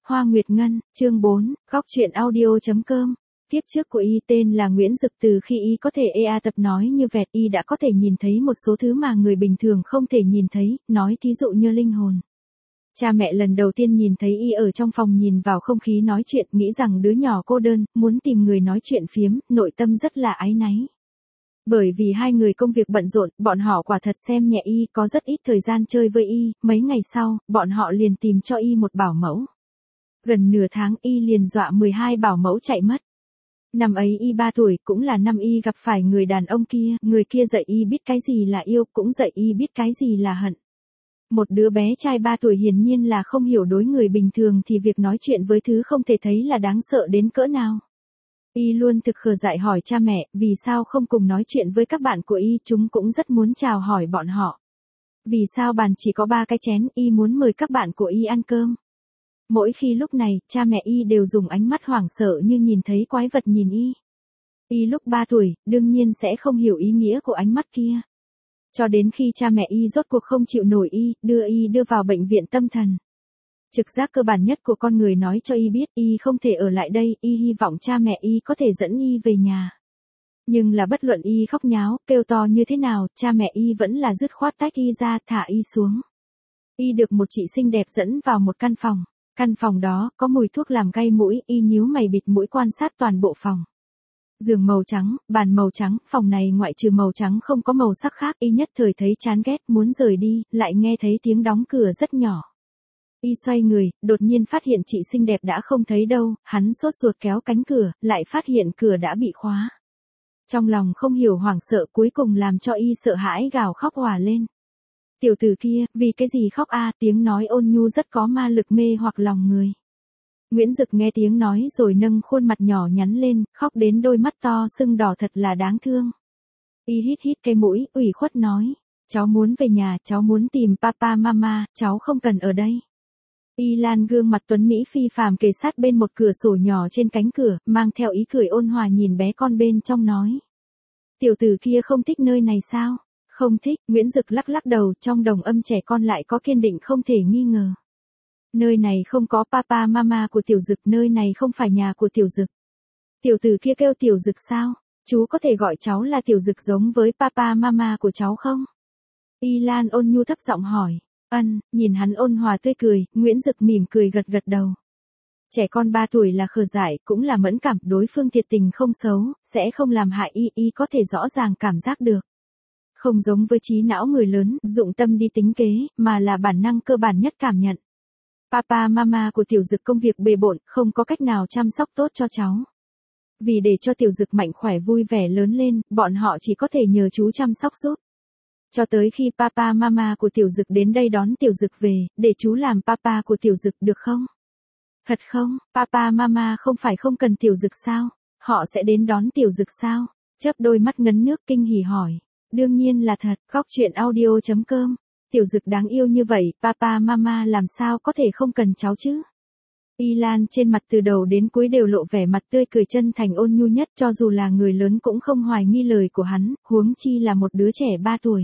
Hoa Nguyệt Ngân, chương 4, góc truyện audio.com. Kiếp trước của y tên là Nguyễn Dực, từ khi y có thể tập nói như vẹt, y đã có thể nhìn thấy một số thứ mà người bình thường không thể nhìn thấy, nói thí dụ như linh hồn. Cha mẹ lần đầu tiên nhìn thấy y ở trong phòng nhìn vào không khí nói chuyện, nghĩ rằng đứa nhỏ cô đơn, muốn tìm người nói chuyện phiếm, nội tâm rất là áy náy. Bởi vì hai người công việc bận rộn, bọn họ quả thật xem nhẹ y, có rất ít thời gian chơi với y, mấy ngày sau, bọn họ liền tìm cho y một bảo mẫu. Gần nửa tháng y liền dọa 12 bảo mẫu chạy mất. Năm ấy y 3 tuổi, cũng là năm y gặp phải người đàn ông kia, người kia dạy y biết cái gì là yêu, cũng dạy y biết cái gì là hận. Một đứa bé trai 3 tuổi hiển nhiên là không hiểu, đối người bình thường thì việc nói chuyện với thứ không thể thấy là đáng sợ đến cỡ nào. Y luôn thực khờ dại hỏi cha mẹ, vì sao không cùng nói chuyện với các bạn của y, chúng cũng rất muốn chào hỏi bọn họ. Vì sao bàn chỉ có 3 cái chén, y muốn mời các bạn của y ăn cơm. Mỗi khi lúc này, cha mẹ y đều dùng ánh mắt hoảng sợ như nhìn thấy quái vật nhìn y. Y lúc 3 tuổi, đương nhiên sẽ không hiểu ý nghĩa của ánh mắt kia. Cho đến khi cha mẹ y rốt cuộc không chịu nổi y, đưa vào bệnh viện tâm thần. Trực giác cơ bản nhất của con người nói cho y biết y không thể ở lại đây, y hy vọng cha mẹ y có thể dẫn y về nhà. Nhưng là bất luận y khóc nháo, kêu to như thế nào, cha mẹ y vẫn là dứt khoát tách y ra, thả y xuống. Y được một chị xinh đẹp dẫn vào một căn phòng. Căn phòng đó, có mùi thuốc làm gay mũi, y nhíu mày bịt mũi quan sát toàn bộ phòng. Giường màu trắng, bàn màu trắng, phòng này ngoại trừ màu trắng không có màu sắc khác, y nhất thời thấy chán ghét, muốn rời đi, lại nghe thấy tiếng đóng cửa rất nhỏ. Y xoay người, đột nhiên phát hiện chị xinh đẹp đã không thấy đâu, hắn sốt ruột kéo cánh cửa, lại phát hiện cửa đã bị khóa. Trong lòng không hiểu hoảng sợ, cuối cùng làm cho y sợ hãi gào khóc òa lên. Tiểu tử kia, vì cái gì khóc a? Tiếng nói ôn nhu rất có ma lực mê hoặc lòng người. Nguyễn Dực nghe tiếng nói rồi nâng khuôn mặt nhỏ nhắn lên, khóc đến đôi mắt to sưng đỏ thật là đáng thương. Y hít cái mũi, ủy khuất nói, cháu muốn về nhà, cháu muốn tìm papa mama, cháu không cần ở đây. Y Lan gương mặt tuấn Mỹ phi phàm kề sát bên một cửa sổ nhỏ trên cánh cửa, mang theo ý cười ôn hòa nhìn bé con bên trong nói. Tiểu tử kia không thích nơi này sao? Không thích, Nguyễn Dực lắc lắc đầu, trong đồng âm trẻ con lại có kiên định không thể nghi ngờ. Nơi này không có papa mama của Tiểu Dực, nơi này không phải nhà của Tiểu Dực. Tiểu tử kia kêu Tiểu Dực sao? Chú có thể gọi cháu là Tiểu Dực giống với papa mama của cháu không? Y Lan ôn nhu thấp giọng hỏi. Nhìn hắn ôn hòa tươi cười, Nguyễn Dực mỉm cười gật gật đầu. Trẻ con 3 tuổi là khờ dại, cũng là mẫn cảm, đối phương thiệt tình không xấu, sẽ không làm hại y có thể rõ ràng cảm giác được. Không giống với trí não người lớn, dụng tâm đi tính kế, mà là bản năng cơ bản nhất cảm nhận. Papa mama của Tiểu Dực công việc bề bộn, không có cách nào chăm sóc tốt cho cháu. Vì để cho Tiểu Dực mạnh khỏe vui vẻ lớn lên, bọn họ chỉ có thể nhờ chú chăm sóc giúp. Cho tới khi papa mama của Tiểu Dực đến đây đón Tiểu Dực về, để chú làm papa của Tiểu Dực được không? Thật không, papa mama không phải không cần Tiểu Dực sao? Họ sẽ đến đón Tiểu Dực sao? Chớp đôi mắt ngấn nước kinh hỉ hỏi. Đương nhiên là thật, góc truyện audio.com. Tiểu Dực đáng yêu như vậy, papa mama làm sao có thể không cần cháu chứ? Y Lan trên mặt từ đầu đến cuối đều lộ vẻ mặt tươi cười chân thành ôn nhu nhất, cho dù là người lớn cũng không hoài nghi lời của hắn, huống chi là một đứa trẻ 3 tuổi.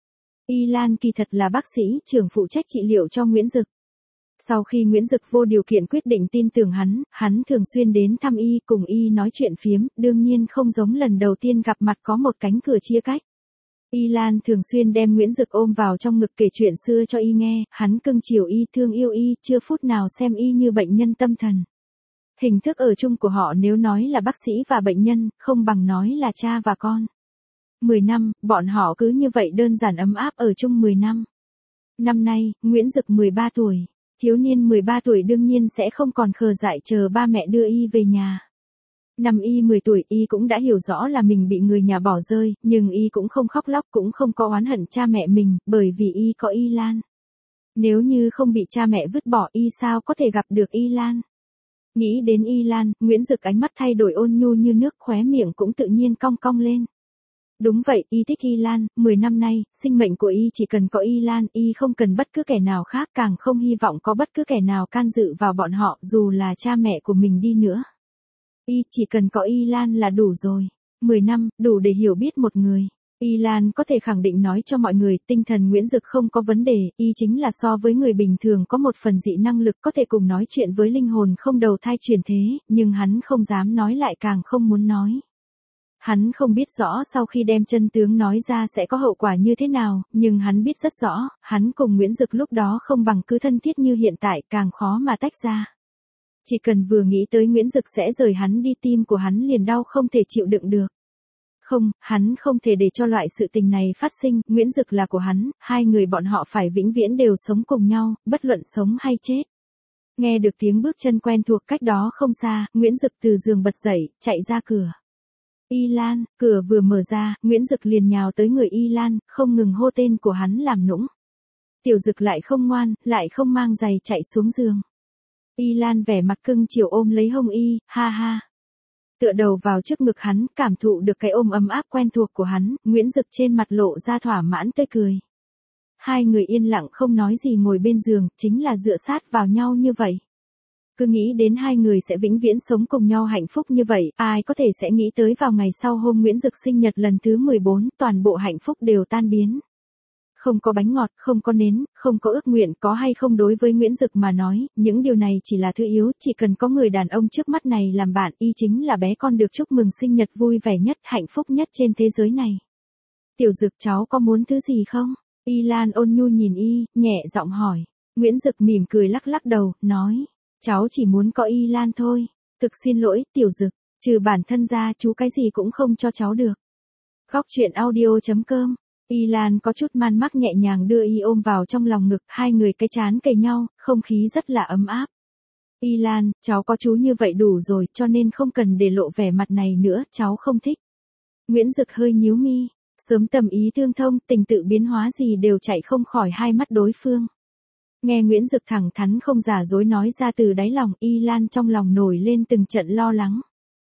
Y Lan kỳ thật là bác sĩ, trưởng phụ trách trị liệu cho Nguyễn Dực. Sau khi Nguyễn Dực vô điều kiện quyết định tin tưởng hắn thường xuyên đến thăm y, cùng y nói chuyện phiếm, đương nhiên không giống lần đầu tiên gặp mặt có một cánh cửa chia cách. Y Lan thường xuyên đem Nguyễn Dực ôm vào trong ngực kể chuyện xưa cho y nghe, hắn cưng chiều y, thương yêu y, chưa phút nào xem y như bệnh nhân tâm thần. Hình thức ở chung của họ nếu nói là bác sĩ và bệnh nhân, không bằng nói là cha và con. 10 năm, bọn họ cứ như vậy đơn giản ấm áp ở chung 10 năm. Năm nay, Nguyễn Dực 13 tuổi. Thiếu niên 13 tuổi đương nhiên sẽ không còn khờ dại chờ ba mẹ đưa y về nhà. Năm y 10 tuổi, y cũng đã hiểu rõ là mình bị người nhà bỏ rơi, nhưng y cũng không khóc lóc, cũng không có oán hận cha mẹ mình, bởi vì y có Y Lan. Nếu như không bị cha mẹ vứt bỏ, y sao có thể gặp được Y Lan? Nghĩ đến Y Lan, Nguyễn Dực ánh mắt thay đổi ôn nhu như nước, khóe miệng cũng tự nhiên cong cong lên. Đúng vậy, y thích Y Lan, 10 năm nay, sinh mệnh của y chỉ cần có Y Lan, y không cần bất cứ kẻ nào khác, càng không hy vọng có bất cứ kẻ nào can dự vào bọn họ, dù là cha mẹ của mình đi nữa. Y chỉ cần có Y Lan là đủ rồi. 10 năm, đủ để hiểu biết một người. Y Lan có thể khẳng định nói cho mọi người, tinh thần Nguyễn Dực không có vấn đề, y chính là so với người bình thường có một phần dị năng lực có thể cùng nói chuyện với linh hồn không đầu thai chuyển thế, nhưng hắn không dám nói lại càng không muốn nói. Hắn không biết rõ sau khi đem chân tướng nói ra sẽ có hậu quả như thế nào, nhưng hắn biết rất rõ, hắn cùng Nguyễn Dực lúc đó không bằng cứ thân thiết như hiện tại, càng khó mà tách ra. Chỉ cần vừa nghĩ tới Nguyễn Dực sẽ rời hắn đi, tim của hắn liền đau không thể chịu đựng được. Không, hắn không thể để cho loại sự tình này phát sinh, Nguyễn Dực là của hắn, hai người bọn họ phải vĩnh viễn đều sống cùng nhau, bất luận sống hay chết. Nghe được tiếng bước chân quen thuộc cách đó không xa, Nguyễn Dực từ giường bật dậy, chạy ra cửa. Y Lan, cửa vừa mở ra, Nguyễn Dực liền nhào tới người Y Lan, không ngừng hô tên của hắn làm nũng. Tiểu Dực lại không ngoan, lại không mang giày chạy xuống giường. Y Lan vẻ mặt cưng chiều ôm lấy hông y, ha ha. Tựa đầu vào trước ngực hắn, cảm thụ được cái ôm ấm áp quen thuộc của hắn, Nguyễn Dực trên mặt lộ ra thỏa mãn tươi cười. Hai người yên lặng không nói gì ngồi bên giường, chính là dựa sát vào nhau như vậy. Cứ nghĩ đến hai người sẽ vĩnh viễn sống cùng nhau hạnh phúc như vậy, ai có thể sẽ nghĩ tới vào ngày sau hôm Nguyễn Dực sinh nhật lần thứ 14, toàn bộ hạnh phúc đều tan biến. Không có bánh ngọt, không có nến, không có ước nguyện, có hay không đối với Nguyễn Dực mà nói, những điều này chỉ là thứ yếu, chỉ cần có người đàn ông trước mắt này làm bạn, y chính là bé con được chúc mừng sinh nhật vui vẻ nhất, hạnh phúc nhất trên thế giới này. Tiểu Dực, cháu có muốn thứ gì không? Y Lan ôn nhu nhìn y, nhẹ giọng hỏi. Nguyễn Dực mỉm cười lắc lắc đầu, nói, cháu chỉ muốn có Y Lan thôi. Thực xin lỗi, Tiểu Dực, trừ bản thân ra chú cái gì cũng không cho cháu được. Góc truyện audio.com. Y Lan có chút man mác nhẹ nhàng đưa y ôm vào trong lòng ngực, hai người cái trán kề nhau, không khí rất là ấm áp. Y Lan, cháu có chú như vậy đủ rồi, cho nên không cần để lộ vẻ mặt này nữa, cháu không thích. Nguyễn Dực hơi nhíu mi, sớm tầm ý tương thông, tình tự biến hóa gì đều chạy không khỏi hai mắt đối phương. Nghe Nguyễn Dực thẳng thắn không giả dối nói ra từ đáy lòng, Y Lan trong lòng nổi lên từng trận lo lắng.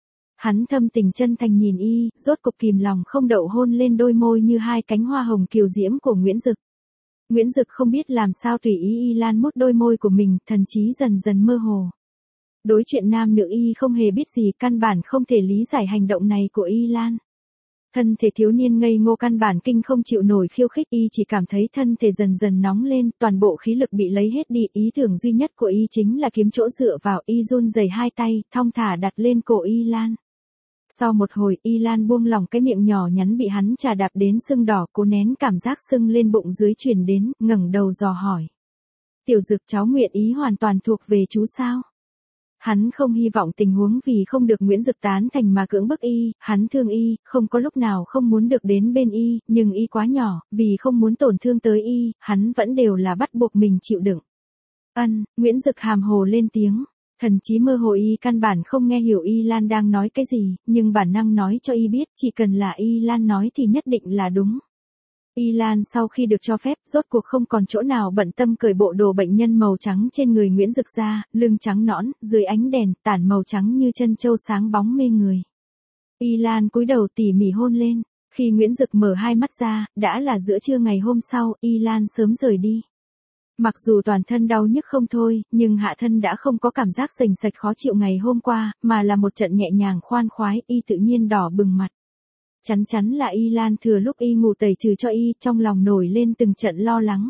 Hắn thâm tình chân thành nhìn y, rốt cục kìm lòng không đậu hôn lên đôi môi như hai cánh hoa hồng kiều diễm của Nguyễn Dực. Nguyễn Dực không biết làm sao tùy ý Y Lan mút đôi môi của mình, thần trí dần dần mơ hồ. Đối chuyện nam nữ y không hề biết gì, căn bản không thể lý giải hành động này của Y Lan. Thân thể thiếu niên ngây ngô căn bản kinh không chịu nổi khiêu khích, y chỉ cảm thấy thân thể dần dần nóng lên, toàn bộ khí lực bị lấy hết đi, ý tưởng duy nhất của y chính là kiếm chỗ dựa vào, y run rẩy hai tay, thong thả đặt lên cổ Y Lan. Sau một hồi, Y Lan buông lỏng cái miệng nhỏ nhắn bị hắn chà đạp đến sưng đỏ, cố nén cảm giác sưng lên bụng dưới truyền đến, ngẩng đầu dò hỏi. Tiểu Dực, cháu nguyện ý hoàn toàn thuộc về chú sao? Hắn không hy vọng tình huống vì không được Nguyễn Dực tán thành mà cưỡng bức y, hắn thương y, không có lúc nào không muốn được đến bên y, nhưng y quá nhỏ, vì không muốn tổn thương tới y, hắn vẫn đều là bắt buộc mình chịu đựng. Nguyễn Dực hàm hồ lên tiếng. Thần trí mơ hồ y căn bản không nghe hiểu Y Lan đang nói cái gì, nhưng bản năng nói cho y biết chỉ cần là Y Lan nói thì nhất định là đúng. Y Lan sau khi được cho phép, rốt cuộc không còn chỗ nào bận tâm cởi bộ đồ bệnh nhân màu trắng trên người Nguyễn Dực ra, lưng trắng nõn, dưới ánh đèn, tản màu trắng như chân châu sáng bóng mê người. Y Lan cúi đầu tỉ mỉ hôn lên, khi Nguyễn Dực mở hai mắt ra, đã là giữa trưa ngày hôm sau, Y Lan sớm rời đi. Mặc dù toàn thân đau nhức không thôi, nhưng hạ thân đã không có cảm giác sềnh sạch khó chịu ngày hôm qua, mà là một trận nhẹ nhàng khoan khoái, y tự nhiên đỏ bừng mặt. Chắn chắn là Y Lan thừa lúc y ngủ tẩy trừ cho y, trong lòng nổi lên từng trận lo lắng.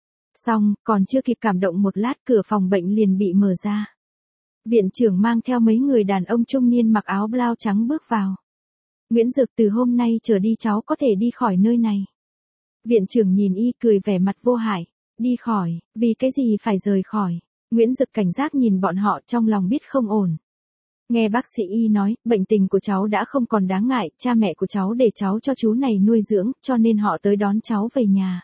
Xong, còn chưa kịp cảm động một lát, cửa phòng bệnh liền bị mở ra. Viện trưởng mang theo mấy người đàn ông trung niên mặc áo blau trắng bước vào. Nguyễn Dực, từ hôm nay trở đi cháu có thể đi khỏi nơi này. Viện trưởng nhìn y cười vẻ mặt vô hại. Đi khỏi, vì cái gì phải rời khỏi? Nguyễn Dực cảnh giác nhìn bọn họ, trong lòng biết không ổn. Nghe bác sĩ y nói, bệnh tình của cháu đã không còn đáng ngại, cha mẹ của cháu để cháu cho chú này nuôi dưỡng, cho nên họ tới đón cháu về nhà.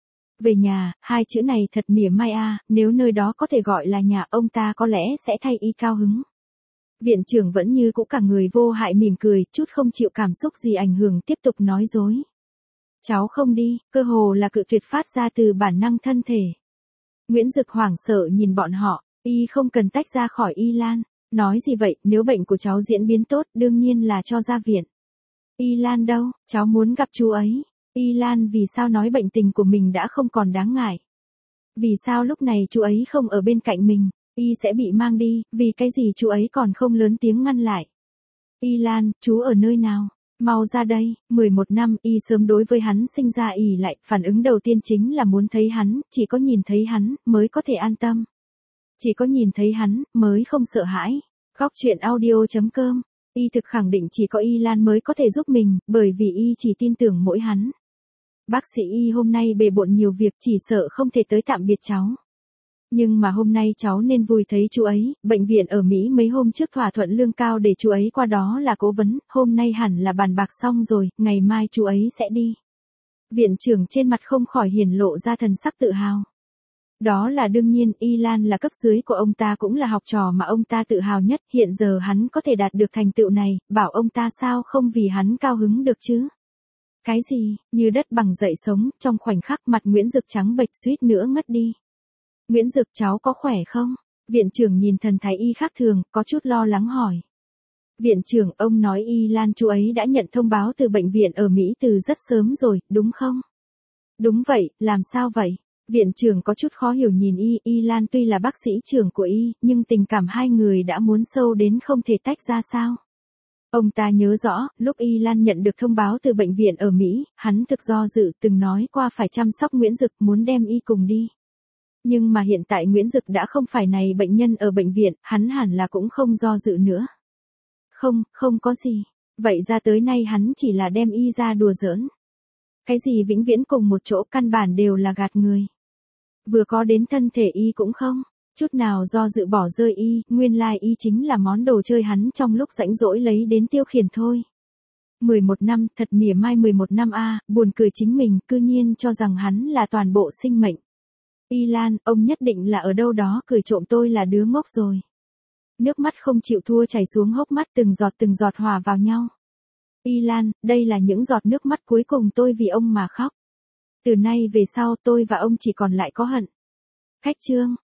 Về nhà, hai chữ này thật mỉa mai a, nếu nơi đó có thể gọi là nhà, ông ta có lẽ sẽ thay y cao hứng. Viện trưởng vẫn như cũ cả người vô hại mỉm cười, chút không chịu cảm xúc gì ảnh hưởng, tiếp tục nói dối. Cháu không đi, cơ hồ là cự tuyệt phát ra từ bản năng thân thể. Nguyễn Dực hoảng sợ nhìn bọn họ, y không cần tách ra khỏi Y Lan. Nói gì vậy, nếu bệnh của cháu diễn biến tốt, đương nhiên là cho ra viện. Y Lan đâu, cháu muốn gặp chú ấy. Y Lan vì sao nói bệnh tình của mình đã không còn đáng ngại? Vì sao lúc này chú ấy không ở bên cạnh mình, y sẽ bị mang đi, vì cái gì chú ấy còn không lớn tiếng ngăn lại? Y Lan, chú ở nơi nào? Mau ra đây, 11 năm, y sớm đối với hắn sinh ra ỷ lại, phản ứng đầu tiên chính là muốn thấy hắn, chỉ có nhìn thấy hắn, mới có thể an tâm. Chỉ có nhìn thấy hắn, mới không sợ hãi. Góc chuyện audio.com, y thực khẳng định chỉ có Y Lan mới có thể giúp mình, bởi vì y chỉ tin tưởng mỗi hắn. Bác sĩ Y hôm nay bề bộn nhiều việc, chỉ sợ không thể tới tạm biệt cháu. Nhưng mà hôm nay cháu nên vui thấy chú ấy, bệnh viện ở Mỹ mấy hôm trước thỏa thuận lương cao để chú ấy qua đó là cố vấn, hôm nay hẳn là bàn bạc xong rồi, ngày mai chú ấy sẽ đi. Viện trưởng trên mặt không khỏi hiển lộ ra thần sắc tự hào. Đó là đương nhiên, Y Lan là cấp dưới của ông ta cũng là học trò mà ông ta tự hào nhất, hiện giờ hắn có thể đạt được thành tựu này, bảo ông ta sao không vì hắn cao hứng được chứ. Cái gì, như đất bằng dậy sống, trong khoảnh khắc mặt Nguyễn Dực trắng bệch suýt nữa ngất đi. Nguyễn Dực cháu có khỏe không? Viện trưởng nhìn thần thái y khác thường, có chút lo lắng hỏi. Viện trưởng, ông nói Y Lan chú ấy đã nhận thông báo từ bệnh viện ở Mỹ từ rất sớm rồi, đúng không? Đúng vậy, làm sao vậy? Viện trưởng có chút khó hiểu nhìn Y Lan tuy là bác sĩ trưởng của Y, nhưng tình cảm hai người đã muốn sâu đến không thể tách ra sao? Ông ta nhớ rõ, lúc Y Lan nhận được thông báo từ bệnh viện ở Mỹ, hắn thực do dự từng nói qua phải chăm sóc Nguyễn Dực muốn đem Y cùng đi. Nhưng mà hiện tại Nguyễn Dực đã không phải này bệnh nhân ở bệnh viện, hắn hẳn là cũng không do dự nữa. Không có gì. Vậy ra tới nay hắn chỉ là đem Y ra đùa giỡn. Cái gì vĩnh viễn cùng một chỗ căn bản đều là gạt người. Vừa có đến thân thể Y cũng không, chút nào do dự bỏ rơi Y, nguyên lai Y chính là món đồ chơi hắn trong lúc rãnh rỗi lấy đến tiêu khiển thôi. 11 năm, thật mỉa mai 11 năm a, buồn cười chính mình, cư nhiên cho rằng hắn là toàn bộ sinh mệnh. Y Lan, ông nhất định là ở đâu đó cười trộm tôi là đứa ngốc rồi. Nước mắt không chịu thua chảy xuống hốc mắt từng giọt hòa vào nhau. Y Lan, đây là những giọt nước mắt cuối cùng tôi vì ông mà khóc. Từ nay về sau tôi và ông chỉ còn lại có hận. Khách chương.